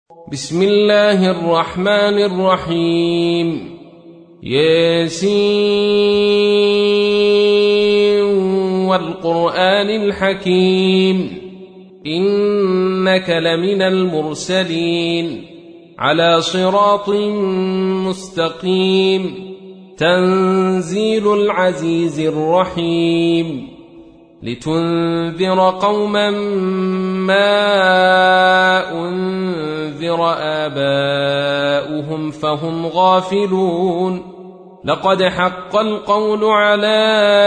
بسم الله الرحمن الرحيم. ياسين والقرآن الحكيم إنك لمن المرسلين على صراط مستقيم تنزيل العزيز الرحيم لتنذر قوما ما أنذر آباؤهم فهم غافلون لقد حق القول على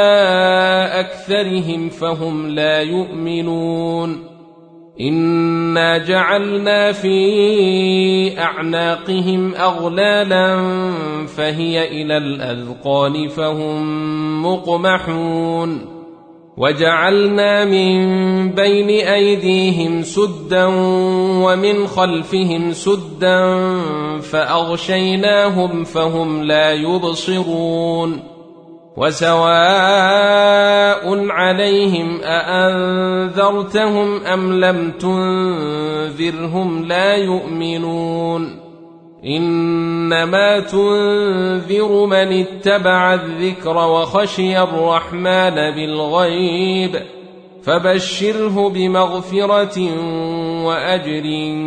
أكثرهم فهم لا يؤمنون إنا جعلنا في أعناقهم أغلالا فهي إلى الأذقان فهم مقمحون وجعلنا من بين أيديهم سدا ومن خلفهم سدا فأغشيناهم فهم لا يبصرون وسواء عليهم أأنذرتهم أم لم تنذرهم لا يؤمنون إنما تنذر من اتبع الذكر وخشي الرحمن بالغيب فبشره بمغفرة وأجر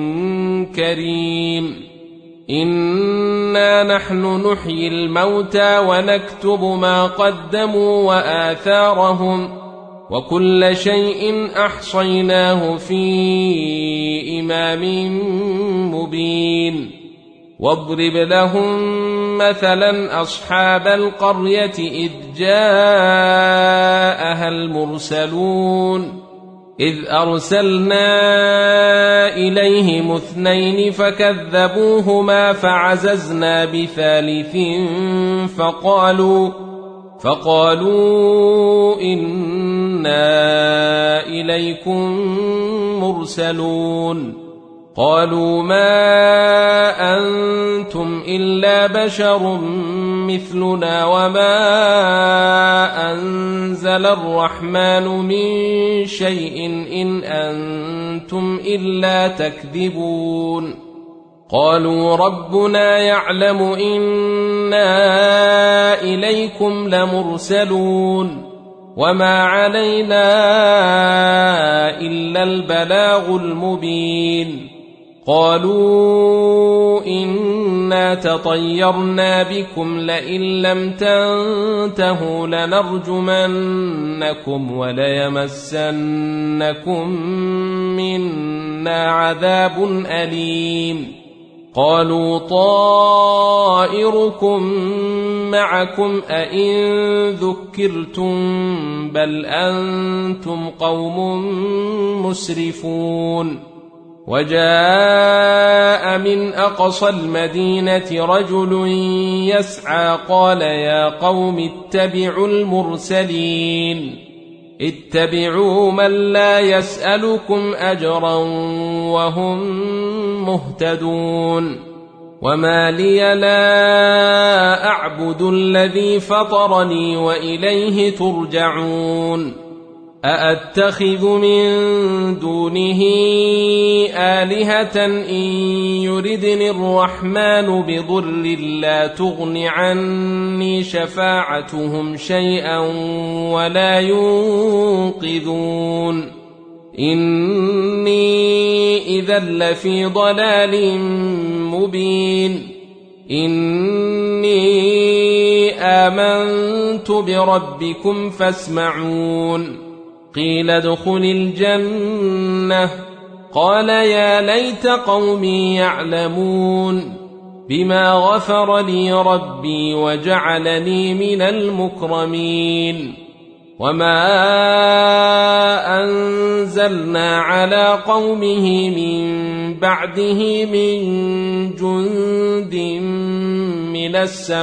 كريم. إنا نحن نحيي الموتى ونكتب ما قدموا وآثارهم وكل شيء أحصيناه في إمام مبين. واضرب لهم مثلا أصحاب القرية إذ جاءها المرسلون إذ أرسلنا إليهم 2 فكذبوهما فعززنا بثالث فقالوا إنا إليكم مرسلون قالوا ما أنتم إلا بشر مثلنا وما أنزل الرحمن من شيء إن أنتم إلا تكذبون قالوا ربنا يعلم إنا إليكم لمرسلون وما علينا إلا البلاغ المبين قالوا إنا تطيرنا بكم لئن لم تنتهوا لنرجمنكم وليمسنكم منا عذاب أليم قالوا طائركم معكم أئن ذكرتم بل أنتم قوم مسرفون وجاء من أقصى المدينة رجل يسعى قال يا قوم اتبعوا المرسلين اتبعوا من لا يسألكم أجرا وهم مهتدون وما لي لا أعبد الذي فطرني وإليه ترجعون أأتخذ من دونه آلهة إن يردني الرحمن بضر لا تغن عني شفاعتهم شيئا ولا ينقذون إني إذا لفي ضلال مبين إني آمنت بربكم فاسمعون قيل ادخل الجنة قال يا ليت قومي يعلمون بما غفر لي ربي وجعلني من المكرمين وما أنزلنا على قومه من بعده من جند من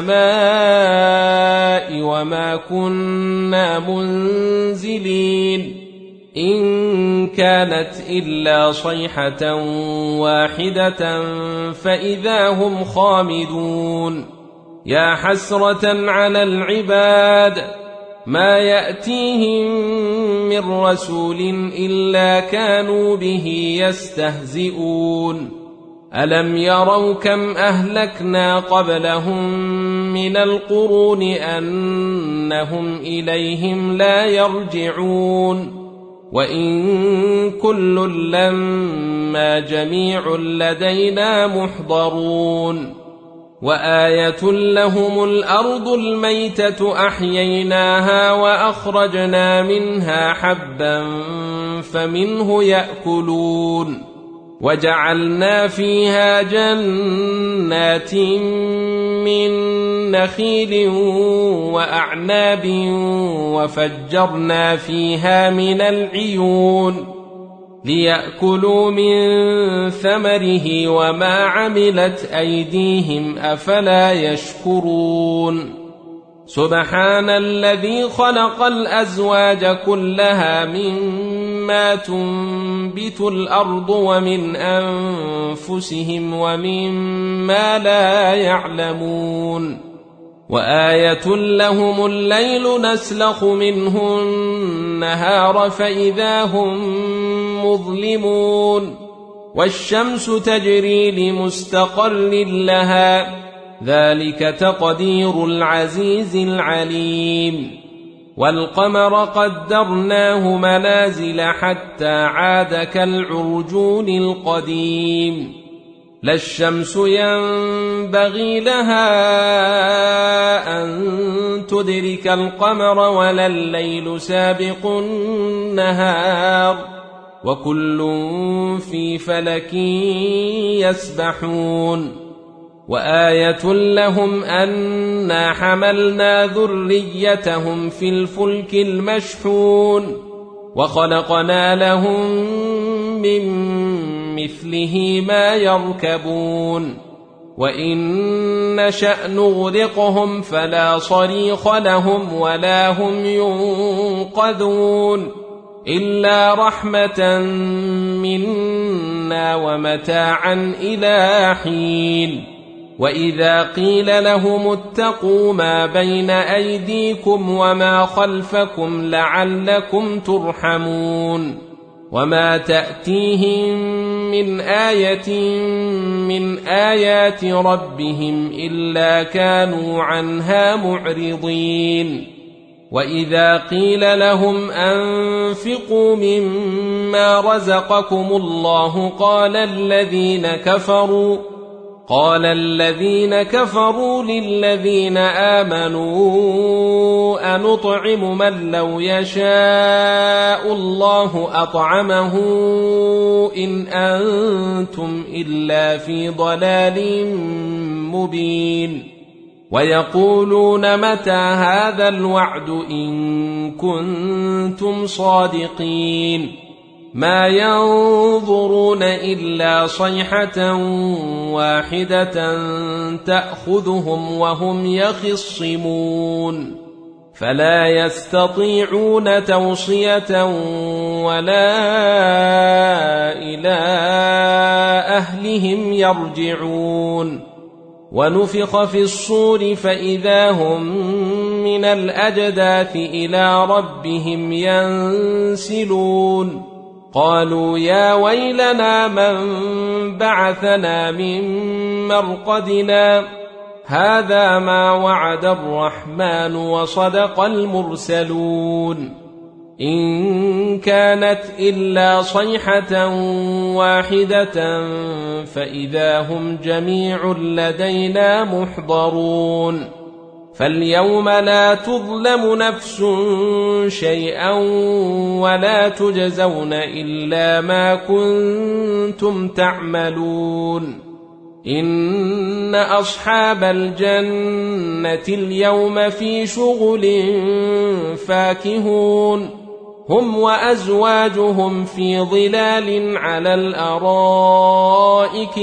السماء وما كنا منزلين إن كانت إلا صيحة واحدة فإذا هم خامدون يا حسرة على العباد ما يأتيهم من رسول إلا كانوا به يستهزئون ألم يروا كم أهلكنا قبلهم من القرون أنهم إليهم لا يرجعون وإن كل لما جميع لدينا محضرون وآية لهم الأرض الميتة أحييناها وأخرجنا منها حبا فمنه يأكلون وجعلنا فيها جنات من نخيل وأعناب وفجرنا فيها من العيون ليأكلوا من ثمره وما عملت أيديهم أفلا يشكرون سبحان الذي خلق الأزواج كلها مما تنبت الأرض ومن أنفسهم ومما لا يعلمون وآية لهم الليل نسلخ منه النهار فإذا هم مظلمون والشمس تجري لمستقر لها ذلك تقدير العزيز العليم والقمر قدرناه منازل حتى عاد كالعرجون القديم لا الشمس ينبغي لها أن تدرك القمر ولا الليل سابق النهار وكل في فلك يسبحون وآية لهم أنا حملنا ذريتهم في الفلك المشحون وخلقنا لهم من مثله ما يركبون وإن نشأ نغرقهم فلا صريخ لهم ولا هم ينقذون إلا رحمة منا ومتاعا إلى حين وإذا قيل لهم اتقوا ما بين أيديكم وما خلفكم لعلكم ترحمون وما تأتيهم من آية من آيات ربهم إلا كانوا عنها معرضين وإذا قيل لهم أنفقوا مما رزقكم الله قال الذين كفروا للذين آمنوا أنطعم من لو يشاء الله أطعمه إن أنتم إلا في ضلال مبين ويقولون متى هذا الوعد إن كنتم صادقين ما ينظرون إلا صيحة واحدة تأخذهم وهم يخصمون فلا يستطيعون توصية ولا إلى أهلهم يرجعون ونفخ في الصور فإذا هم من الأجداث إلى ربهم ينسلون قالوا يا ويلنا من بعثنا من مرقدنا هذا ما وعد الرحمن وصدق المرسلون إن كانت إلا صيحة واحدة فإذا هم جميع لدينا محضرون فاليوم لا تظلم نفس شيئا ولا تجزون إلا ما كنتم تعملون إن أصحاب الجنة اليوم في شغل فاكهون هم وأزواجهم في ظلال على الأرائك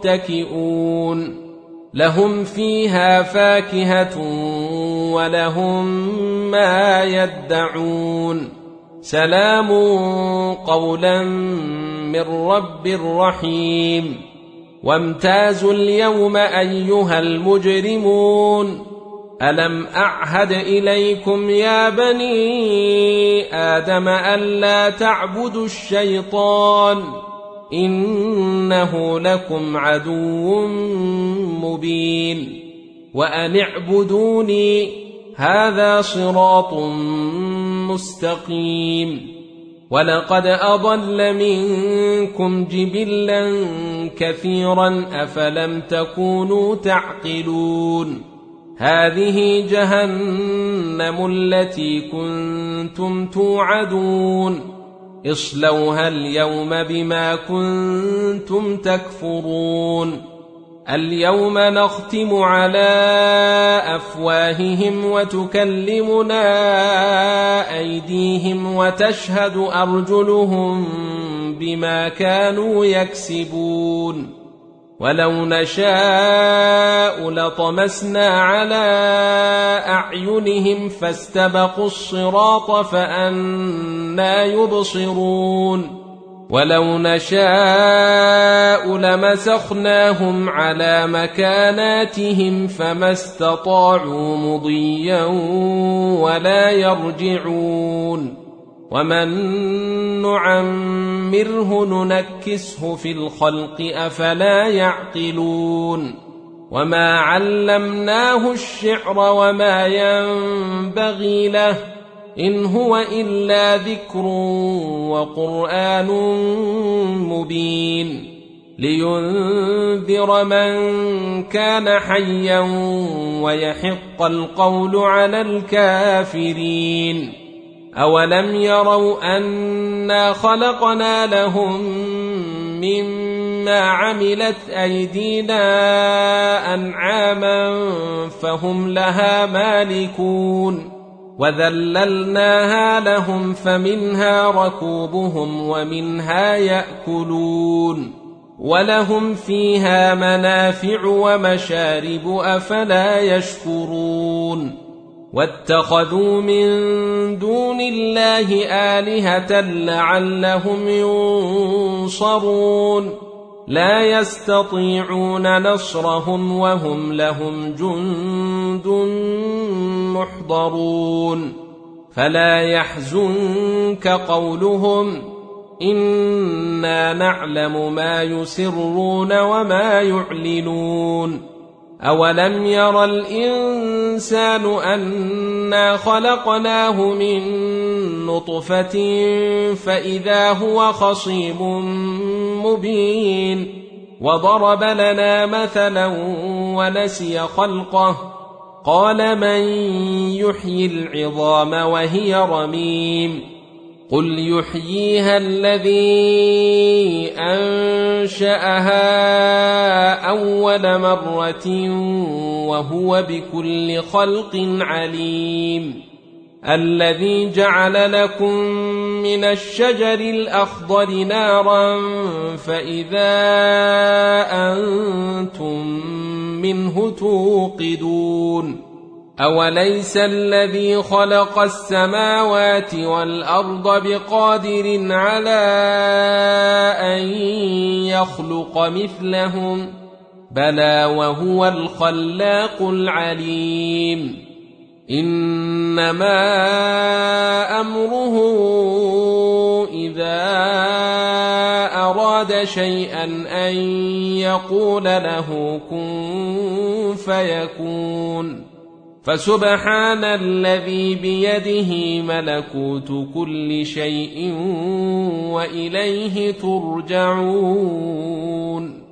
متكئون لهم فيها فاكهة ولهم ما يدعون سلام قولا من رب رحيم وامتازوا اليوم أيها المجرمون ألم أعهد إليكم يا بني آدم ألا تعبدوا الشيطان إنه لكم عدو مبين وأن اعبدوني هذا صراط مستقيم ولقد أضل منكم جبلا كثيرا أفلم تكونوا تعقلون هذه جهنم التي كنتم توعدون اصلوها اليوم بما كنتم تكفرون اليوم نختم على أفواههم وتكلمنا أيديهم وتشهد أرجلهم بما كانوا يكسبون ولو نشاء لطمسنا على أعينهم فاستبقوا الصراط فأنى يبصرون ولو نشاء لمسخناهم على مكاناتهم فما استطاعوا مضيا ولا يرجعون ومن نعمره ننكسه في الخلق أفلا يعقلون وما علمناه الشعر وما ينبغي له إن هو إلا ذكر وقرآن مبين لينذر من كان حيا ويحق القول على الكافرين أولم يروا أنا خلقنا لهم مما عملت أيدينا أنعاما فهم لها مالكون وذللناها لهم فمنها ركوبهم ومنها يأكلون ولهم فيها منافع ومشارب أفلا يشكرون واتخذوا من دون الله آلهة لعلهم ينصرون لا يستطيعون نصرهم وهم لهم جند محضرون فلا يحزنك قولهم إنا نعلم ما يسرون وما يعلنون أولم ير الإنسان أنا خلقناه من نطفة فإذا هو خصيم مبين وضرب لنا مثلا ونسي خلقه قال من يحيي العظام وهي رميم قل يحييها الذي أنشأها أول مرة وهو بكل خلق عليم الذي جعل لكم من الشجر الأخضر نارا فإذا أنتم منه توقدون أوليس الذي خلق السماوات والأرض بقادر على أن يخلق مثلهم بلى وهو الخلاق العليم إنما أمره إذا أراد شيئا أن يقول له كن فيكون فسبحان الذي بيده ملكوت كل شيء وإليه ترجعون